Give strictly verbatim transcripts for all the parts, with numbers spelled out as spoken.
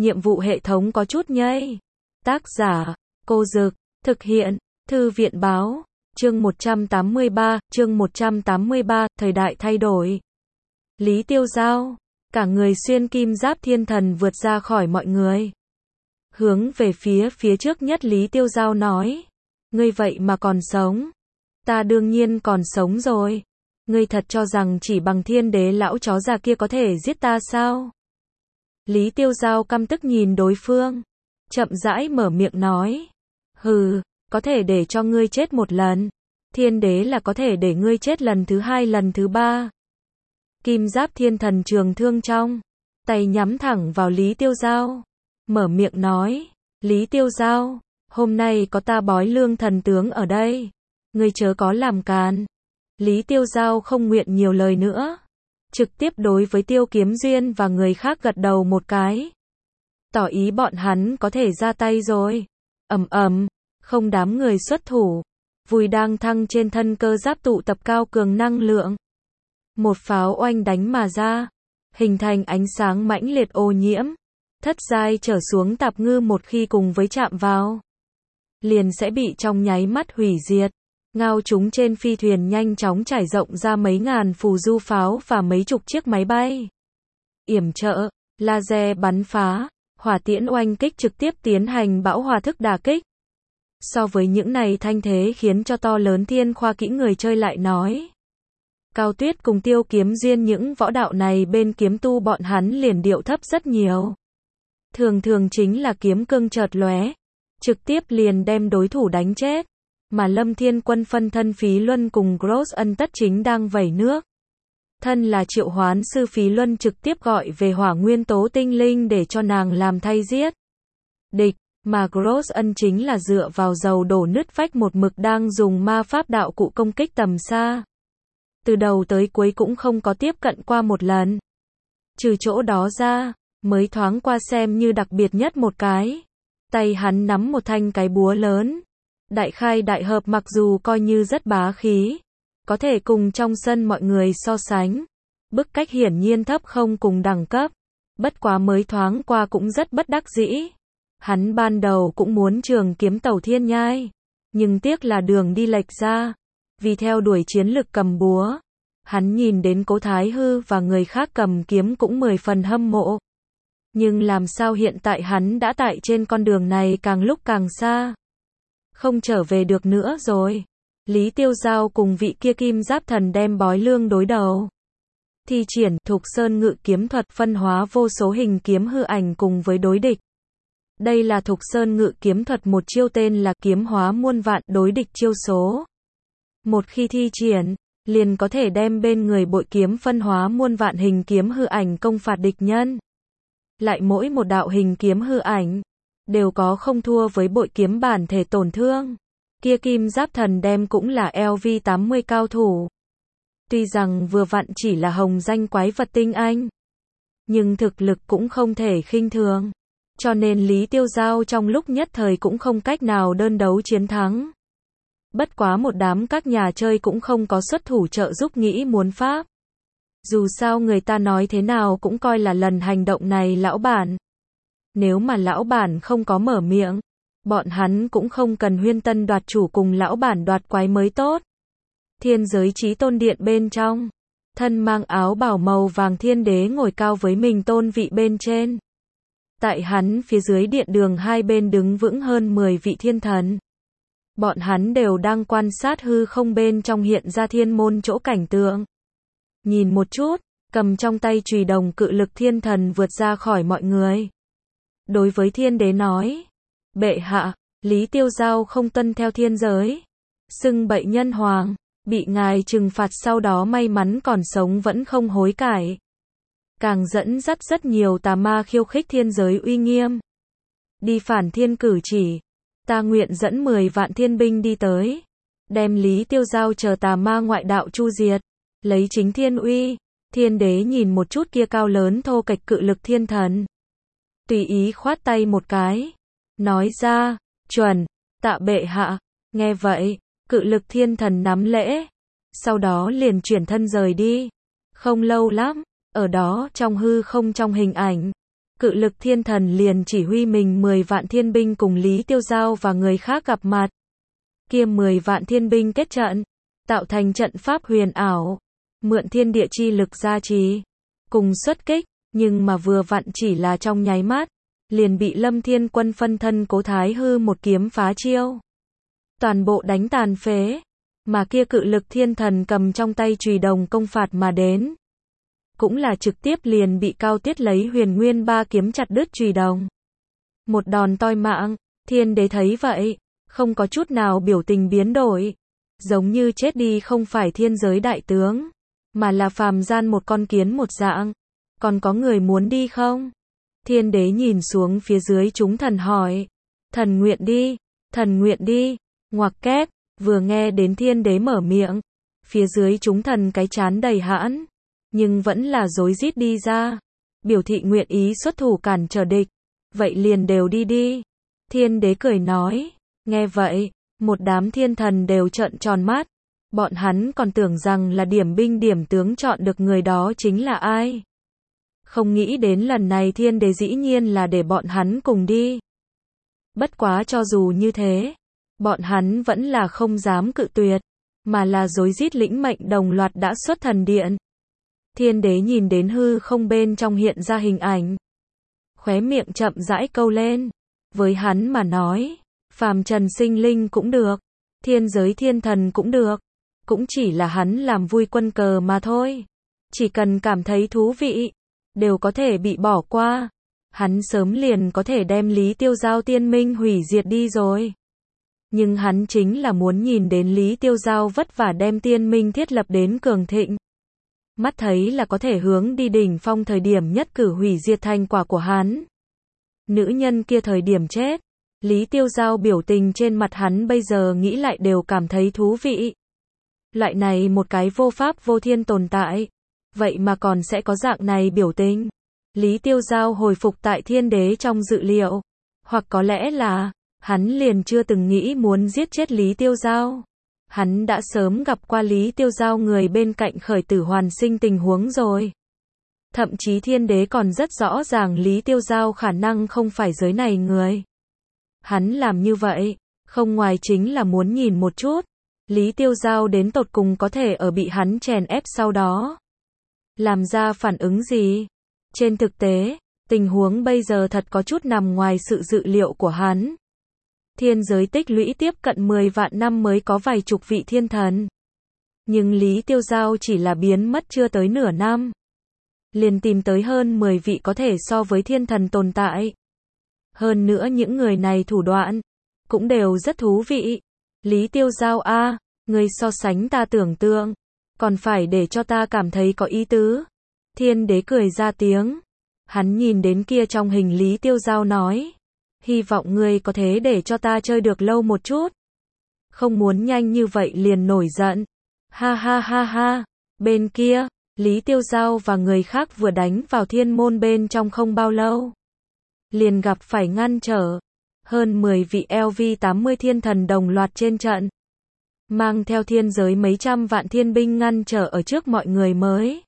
nhiệm vụ hệ thống có chút nhây. Tác giả, Cô Dực, thực hiện, Thư viện Báo, chương một trăm tám mươi ba, chương một trăm tám mươi ba, thời đại thay đổi. Lý Tiêu Giao, cả người xuyên kim giáp thiên thần vượt ra khỏi mọi người. Hướng về phía phía trước nhất Lý Tiêu Giao nói, ngươi vậy mà còn sống. Ta đương nhiên còn sống rồi. Ngươi thật cho rằng chỉ bằng thiên đế lão chó già kia có thể giết ta sao? Lý Tiêu Giao căm tức nhìn đối phương, chậm rãi mở miệng nói, hừ, có thể để cho ngươi chết một lần, thiên đế là có thể để ngươi chết lần thứ hai lần thứ ba. Kim giáp thiên thần trường thương trong tay nhắm thẳng vào Lý Tiêu Giao, mở miệng nói, Lý Tiêu Giao, hôm nay có ta Bói Lương thần tướng ở đây, ngươi chớ có làm càn. Lý Tiêu Giao không nguyện nhiều lời nữa, trực tiếp đối với Tiêu Kiếm Duyên và người khác gật đầu một cái, tỏ ý bọn hắn có thể ra tay rồi. Ầm ầm, không đám người xuất thủ, vùi đang thăng trên thân cơ giáp tụ tập cao cường năng lượng. Một pháo oanh đánh mà ra, hình thành ánh sáng mãnh liệt ô nhiễm, thất giai trở xuống tạp ngư một khi cùng với chạm vào, liền sẽ bị trong nháy mắt hủy diệt. Ngao chúng trên phi thuyền nhanh chóng trải rộng ra mấy ngàn phù du pháo và mấy chục chiếc máy bay. Yểm trợ, laser bắn phá, hỏa tiễn oanh kích trực tiếp tiến hành bão hòa thức đả kích. So với những này thanh thế khiến cho to lớn thiên khoa kỹ người chơi lại nói. Cao Tuyết cùng Tiêu Kiếm Duyên những võ đạo này bên kiếm tu bọn hắn liền điệu thấp rất nhiều. Thường thường chính là kiếm cương chợt lóe, trực tiếp liền đem đối thủ đánh chết. Mà Lâm Thiên Quân phân thân Phí Luân cùng Gross ân tất chính đang vẩy nước. Thân là triệu hoán sư Phí Luân trực tiếp gọi về hỏa nguyên tố tinh linh để cho nàng làm thay giết địch, mà Gross ân chính là dựa vào dầu đổ nứt vách một mực đang dùng ma pháp đạo cụ công kích tầm xa. Từ đầu tới cuối cũng không có tiếp cận qua một lần. Trừ chỗ đó ra, mới thoáng qua xem như đặc biệt nhất một cái. Tay hắn nắm một thanh cái búa lớn. Đại khai đại hợp mặc dù coi như rất bá khí, có thể cùng trong sân mọi người so sánh, bức cách hiển nhiên thấp không cùng đẳng cấp, bất quá mới thoáng qua cũng rất bất đắc dĩ. Hắn ban đầu cũng muốn trường kiếm tẩu thiên nhai, nhưng tiếc là đường đi lệch ra, vì theo đuổi chiến lực cầm búa, hắn nhìn đến Cố Thái Hư và người khác cầm kiếm cũng mười phần hâm mộ. Nhưng làm sao hiện tại hắn đã tại trên con đường này càng lúc càng xa, không trở về được nữa rồi. Lý Tiêu Giao cùng vị kia kim giáp thần đem Bói Lương đối đầu. Thi triển Thục Sơn Ngự kiếm thuật phân hóa vô số hình kiếm hư ảnh cùng với đối địch. Đây là Thục Sơn Ngự kiếm thuật một chiêu tên là kiếm hóa muôn vạn đối địch chiêu số. Một khi thi triển, liền có thể đem bên người bội kiếm phân hóa muôn vạn hình kiếm hư ảnh công phạt địch nhân. Lại mỗi một đạo hình kiếm hư ảnh đều có không thua với bội kiếm bản thể tổn thương. Kia kim giáp thần đem cũng là L V tám mươi cao thủ. Tuy rằng vừa vặn chỉ là hồng danh quái vật tinh anh, nhưng thực lực cũng không thể khinh thường. Cho nên Lý Tiêu Giao trong lúc nhất thời cũng không cách nào đơn đấu chiến thắng. Bất quá một đám các nhà chơi cũng không có xuất thủ trợ giúp nghĩ muốn pháp. Dù sao người ta nói thế nào cũng coi là lần hành động này lão bản. Nếu mà lão bản không có mở miệng, bọn hắn cũng không cần huyên tân đoạt chủ cùng lão bản đoạt quái mới tốt. Thiên giới chí tôn điện bên trong, thân mang áo bào màu vàng thiên đế ngồi cao với mình tôn vị bên trên. Tại hắn phía dưới điện đường hai bên đứng vững hơn mười vị thiên thần. Bọn hắn đều đang quan sát hư không bên trong hiện ra thiên môn chỗ cảnh tượng. Nhìn một chút, cầm trong tay chùy đồng cự lực thiên thần vượt ra khỏi mọi người. Đối với thiên đế nói, bệ hạ, Lý Tiêu Giao không tuân theo thiên giới, xưng bậy nhân hoàng, bị ngài trừng phạt sau đó may mắn còn sống vẫn không hối cải. Càng dẫn dắt rất nhiều tà ma khiêu khích thiên giới uy nghiêm. Đi phản thiên cử chỉ, ta nguyện dẫn mười vạn thiên binh đi tới, đem Lý Tiêu Giao chờ tà ma ngoại đạo chu diệt, lấy chính thiên uy. Thiên đế nhìn một chút kia cao lớn thô kệch cự lực thiên thần, tùy ý khoát tay một cái, nói ra, chuẩn, tạ bệ hạ. Nghe vậy, cự lực thiên thần nắm lễ, sau đó liền chuyển thân rời đi. Không lâu lắm, ở đó trong hư không trong hình ảnh, Cự lực thiên thần liền chỉ huy mình mười vạn thiên binh cùng Lý Tiêu Giao và người khác gặp mặt. Kia mười vạn thiên binh kết trận, tạo thành trận pháp huyền ảo, mượn thiên địa chi lực gia trì, cùng xuất kích, nhưng mà vừa vặn chỉ là trong nháy mắt, liền bị Lâm Thiên Quân phân thân Cố Thái Hư một kiếm phá chiêu. Toàn bộ đánh tàn phế, mà kia cự lực thiên thần cầm trong tay chùy đồng công phạt mà đến. Cũng là trực tiếp liền bị Cao Tiết lấy huyền nguyên ba kiếm chặt đứt chùy đồng. Một đòn toi mạng, thiên đế thấy vậy, không có chút nào biểu tình biến đổi. Giống như chết đi không phải thiên giới đại tướng, mà là phàm gian một con kiến một dạng. Còn có người muốn đi không? Thiên đế nhìn xuống phía dưới chúng thần hỏi. Thần nguyện đi, thần nguyện đi, ngoặc kép, vừa nghe đến thiên đế mở miệng. Phía dưới chúng thần cái chán đầy hãn, nhưng vẫn là rối rít đi ra. Biểu thị nguyện ý xuất thủ cản trở địch. Vậy liền đều đi đi. Thiên đế cười nói. Nghe vậy, một đám thiên thần đều trợn tròn mắt. Bọn hắn còn tưởng rằng là điểm binh điểm tướng chọn được người đó chính là ai. Không nghĩ đến lần này thiên đế dĩ nhiên là để bọn hắn cùng đi. Bất quá cho dù như thế, bọn hắn vẫn là không dám cự tuyệt, mà là rối rít lĩnh mệnh đồng loạt đã xuất thần điện. Thiên đế nhìn đến hư không bên trong hiện ra hình ảnh. Khóe miệng chậm rãi câu lên. Với hắn mà nói, phàm trần sinh linh cũng được, thiên giới thiên thần cũng được, cũng chỉ là hắn làm vui quân cờ mà thôi. Chỉ cần cảm thấy thú vị, đều có thể bị bỏ qua. Hắn sớm liền có thể đem Lý Tiêu Giao tiên minh hủy diệt đi rồi. Nhưng hắn chính là muốn nhìn đến Lý Tiêu Giao vất vả đem tiên minh thiết lập đến cường thịnh. Mắt thấy là có thể hướng đi đỉnh phong thời điểm nhất cử hủy diệt thành quả của hắn. Nữ nhân kia thời điểm chết, Lý Tiêu Giao biểu tình trên mặt hắn bây giờ nghĩ lại đều cảm thấy thú vị. Loại này một cái vô pháp vô thiên tồn tại, vậy mà còn sẽ có dạng này biểu tình. Lý Tiêu Giao hồi phục tại thiên đế trong dự liệu, hoặc có lẽ là, hắn liền chưa từng nghĩ muốn giết chết Lý Tiêu Giao. Hắn đã sớm gặp qua Lý Tiêu Giao người bên cạnh khởi tử hoàn sinh tình huống rồi. Thậm chí thiên đế còn rất rõ ràng Lý Tiêu Giao khả năng không phải giới này người. Hắn làm như vậy, không ngoài chính là muốn nhìn một chút, Lý Tiêu Giao đến tột cùng có thể ở bị hắn chèn ép sau đó làm ra phản ứng gì. Trên thực tế, tình huống bây giờ thật có chút nằm ngoài sự dự liệu của hắn. Thiên giới tích lũy tiếp cận mười vạn năm mới có vài chục vị thiên thần. Nhưng Lý Tiêu Giao chỉ là biến mất chưa tới nửa năm, liền tìm tới hơn mười vị có thể so với thiên thần tồn tại. Hơn nữa những người này thủ đoạn cũng đều rất thú vị. Lý Tiêu Giao a, người so sánh ta tưởng tượng, còn phải để cho ta cảm thấy có ý tứ. Thiên đế cười ra tiếng. Hắn nhìn đến kia trong hình Lý Tiêu Giao nói. Hy vọng ngươi có thể để cho ta chơi được lâu một chút. Không muốn nhanh như vậy liền nổi giận. Ha ha ha ha. Bên kia, Lý Tiêu Giao và người khác vừa đánh vào thiên môn bên trong không bao lâu. Liền gặp phải ngăn trở. Hơn mười vị L V tám mươi thiên thần đồng loạt trên trận. Mang theo thiên giới mấy trăm vạn thiên binh ngăn trở ở trước mọi người mới.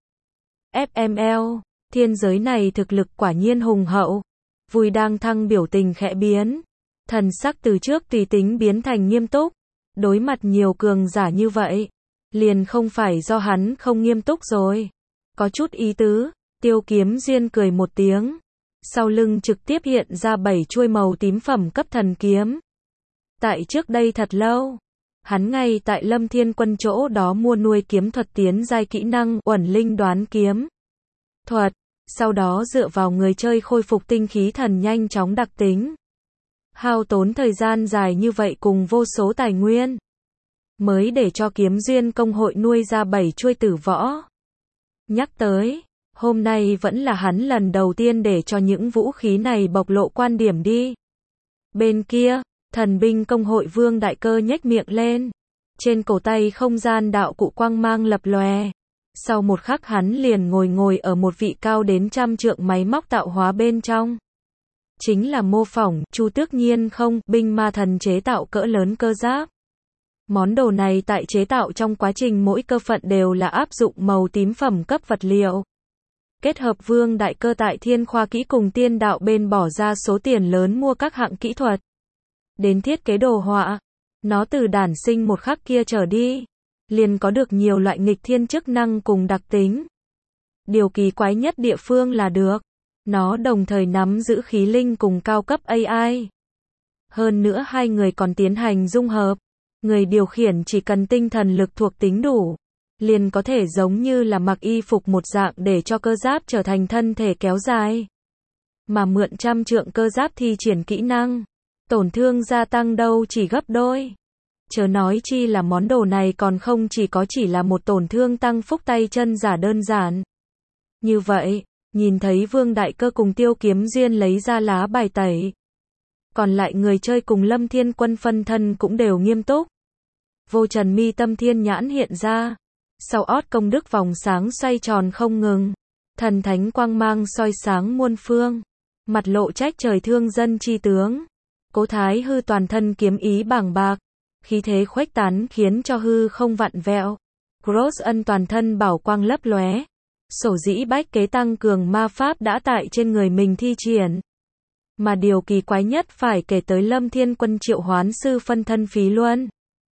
F M L, thiên giới này thực lực quả nhiên hùng hậu. Vui đang thăng biểu tình khẽ biến. Thần sắc từ trước tùy tính biến thành nghiêm túc. Đối mặt nhiều cường giả như vậy, liền không phải do hắn không nghiêm túc rồi. Có chút ý tứ, Tiêu Kiếm Duyên cười một tiếng. Sau lưng trực tiếp hiện ra bảy chuôi màu tím phẩm cấp thần kiếm. Tại trước đây thật lâu, hắn ngay tại Lâm Thiên Quân chỗ đó mua nuôi kiếm thuật tiến giai kỹ năng Uẩn Linh Đoán Kiếm thuật, sau đó dựa vào người chơi khôi phục tinh khí thần nhanh chóng đặc tính. Hao tốn thời gian dài như vậy cùng vô số tài nguyên, mới để cho Kiếm Duyên công hội nuôi ra bảy chuôi tử võ. Nhắc tới, hôm nay vẫn là hắn lần đầu tiên để cho những vũ khí này bộc lộ quan điểm đi. Bên kia, thần binh công hội Vương Đại Cơ nhếch miệng lên. Trên cổ tay không gian đạo cụ quang mang lập lòe. Sau một khắc hắn liền ngồi ngồi ở một vị cao đến trăm trượng máy móc tạo hóa bên trong. Chính là mô phỏng, Chu Tước Nhiên không, binh ma thần chế tạo cỡ lớn cơ giáp. Món đồ này tại chế tạo trong quá trình mỗi cơ phận đều là áp dụng màu tím phẩm cấp vật liệu. Kết hợp Vương Đại Cơ tại Thiên Khoa Kỹ cùng tiên đạo bên bỏ ra số tiền lớn mua các hạng kỹ thuật. Đến thiết kế đồ họa. Nó từ đản sinh một khắc kia trở đi. Liền có được nhiều loại nghịch thiên chức năng cùng đặc tính. Điều kỳ quái nhất địa phương là được. Nó đồng thời nắm giữ khí linh cùng cao cấp a i. Hơn nữa hai người còn tiến hành dung hợp. Người điều khiển chỉ cần tinh thần lực thuộc tính đủ. Liền có thể giống như là mặc y phục một dạng để cho cơ giáp trở thành thân thể kéo dài. Mà mượn trăm trượng cơ giáp thi triển kỹ năng. Tổn thương gia tăng đâu chỉ gấp đôi. Chớ nói chi là món đồ này còn không chỉ có chỉ là một tổn thương tăng phúc tay chân giả đơn giản. Như vậy, nhìn thấy Vương Đại Cơ cùng Tiêu Kiếm Duyên lấy ra lá bài tẩy. Còn lại người chơi cùng Lâm Thiên Quân phân thân cũng đều nghiêm túc. Vô trần mi tâm thiên nhãn hiện ra. Sau ót công đức vòng sáng xoay tròn không ngừng. Thần thánh quang mang soi sáng muôn phương. Mặt lộ trách trời thương dân chi tướng. Cố Thái Hư toàn thân kiếm ý bàng bạc. Khí thế khuếch tán khiến cho hư không vặn vẹo. Cross ân toàn thân bảo quang lấp lóe. Sổ dĩ bách kế tăng cường ma pháp đã tại trên người mình thi triển. Mà điều kỳ quái nhất phải kể tới Lâm Thiên Quân triệu hoán sư phân thân Phí Luân.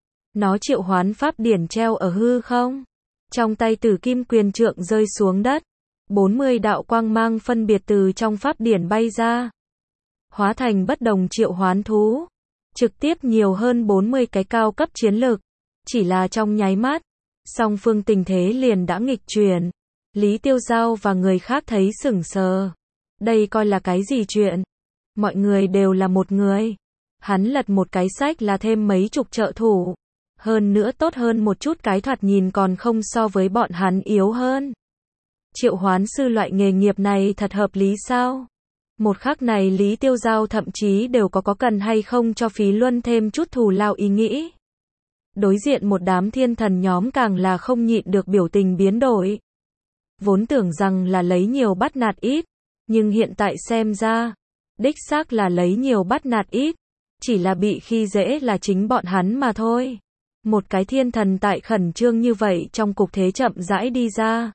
Nó triệu hoán pháp điển treo ở hư không. Trong tay Tử Kim Quyền Trượng rơi xuống đất. bốn mươi đạo quang mang phân biệt từ trong pháp điển bay ra. Hóa thành bất đồng triệu hoán thú. Trực tiếp nhiều hơn bốn mươi cái cao cấp chiến lực. Chỉ là trong nháy mắt. Song phương tình thế liền đã nghịch chuyển. Lý Tiêu Giao và người khác thấy sửng sờ. Đây coi là cái gì chuyện? Mọi người đều là một người. Hắn lật một cái sách là thêm mấy chục trợ thủ. Hơn nữa tốt hơn một chút cái thoạt nhìn còn không so với bọn hắn yếu hơn. Triệu hoán sư loại nghề nghiệp này thật hợp lý sao? Một khắc này Lý Tiêu Giao thậm chí đều có có cần hay không cho Phí Luân thêm chút thù lao ý nghĩ. Đối diện một đám thiên thần nhóm càng là không nhịn được biểu tình biến đổi. Vốn tưởng rằng là lấy nhiều bắt nạt ít, nhưng hiện tại xem ra, đích xác là lấy nhiều bắt nạt ít, chỉ là bị khi dễ là chính bọn hắn mà thôi. Một cái thiên thần tại khẩn trương như vậy trong cục thế chậm rãi đi ra.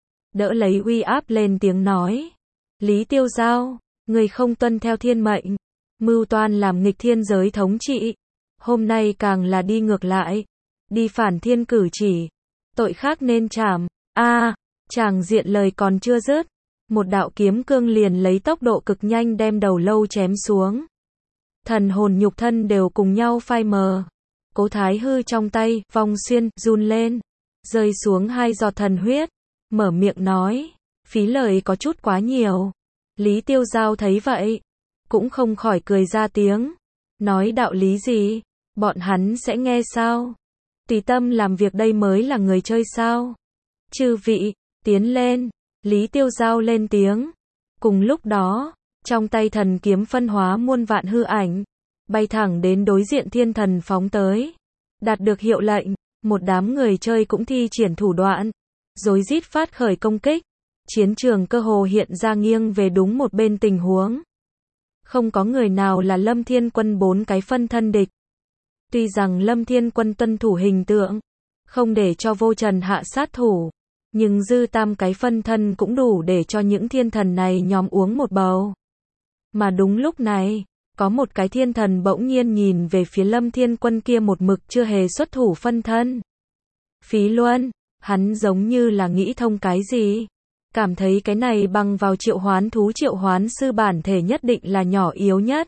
Đỡ lấy uy áp lên tiếng nói. Lý Tiêu Giao, người không tuân theo thiên mệnh, mưu toan làm nghịch thiên giới thống trị. Hôm nay càng là đi ngược lại, đi phản thiên cử chỉ. Tội khác nên trảm. A, à, chàng diện lời còn chưa dứt. Một đạo kiếm cương liền lấy tốc độ cực nhanh đem đầu lâu chém xuống. Thần hồn nhục thân đều cùng nhau phai mờ. Cố Thái Hư trong tay, vong xuyên, run lên. Rơi xuống hai giọt thần huyết. Mở miệng nói. Phí lời có chút quá nhiều. Lý Tiêu Giao thấy vậy. Cũng không khỏi cười ra tiếng. Nói đạo lý gì? Bọn hắn sẽ nghe sao? Tùy tâm làm việc đây mới là người chơi sao? Chư vị, tiến lên. Lý Tiêu Giao lên tiếng. Cùng lúc đó, trong tay thần kiếm phân hóa muôn vạn hư ảnh. Bay thẳng đến đối diện thiên thần phóng tới. Đạt được hiệu lệnh, một đám người chơi cũng thi triển thủ đoạn. Rối rít phát khởi công kích. Chiến trường cơ hồ hiện ra nghiêng về đúng một bên tình huống. Không có người nào là Lâm Thiên Quân bốn cái phân thân địch. Tuy rằng Lâm Thiên Quân tuân thủ hình tượng, không để cho vô trần hạ sát thủ. Nhưng dư tam cái phân thân cũng đủ để cho những thiên thần này nhóm uống một bầu. Mà đúng lúc này, có một cái thiên thần bỗng nhiên nhìn về phía Lâm Thiên Quân kia một mực chưa hề xuất thủ phân thân. Phí Luân, hắn giống như là nghĩ thông cái gì. Cảm thấy cái này bằng vào triệu hoán thú triệu hoán sư bản thể nhất định là nhỏ yếu nhất.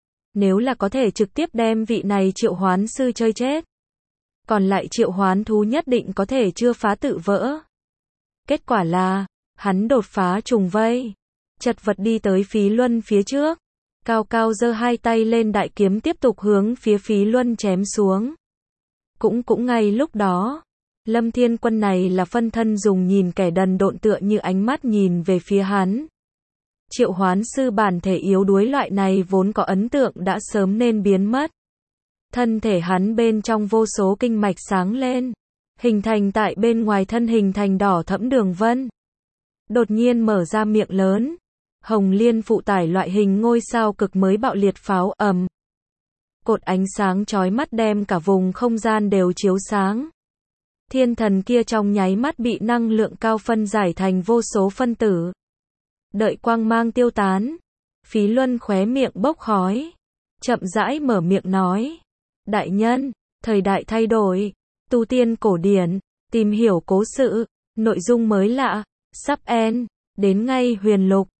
Nếu là có thể trực tiếp đem vị này triệu hoán sư chơi chết. Còn lại triệu hoán thú nhất định có thể chưa phá tự vỡ. Kết quả là, hắn đột phá trùng vây. Chật vật đi tới Phí Luân phía trước. Cao cao giơ hai tay lên đại kiếm tiếp tục hướng phía Phí Luân chém xuống. Cũng cũng ngay lúc đó. Lâm Thiên Quân này là phân thân dùng nhìn kẻ đần độn tựa như ánh mắt nhìn về phía hắn. Triệu hoán sư bản thể yếu đuối loại này vốn có ấn tượng đã sớm nên biến mất. Thân thể hắn bên trong vô số kinh mạch sáng lên. Hình thành tại bên ngoài thân hình thành đỏ thẫm đường vân. Đột nhiên mở ra miệng lớn. Hồng liên phụ tải loại hình ngôi sao cực mới bạo liệt pháo ầm. Cột ánh sáng chói mắt đem cả vùng không gian đều chiếu sáng. Thiên thần kia trong nháy mắt bị năng lượng cao phân giải thành vô số phân tử. Đợi quang mang tiêu tán, Phí Luân khóe miệng bốc khói, chậm rãi mở miệng nói: "Đại nhân, thời đại thay đổi, tu tiên cổ điển, tìm hiểu cố sự, nội dung mới lạ, sắp end, đến ngay huyền lục."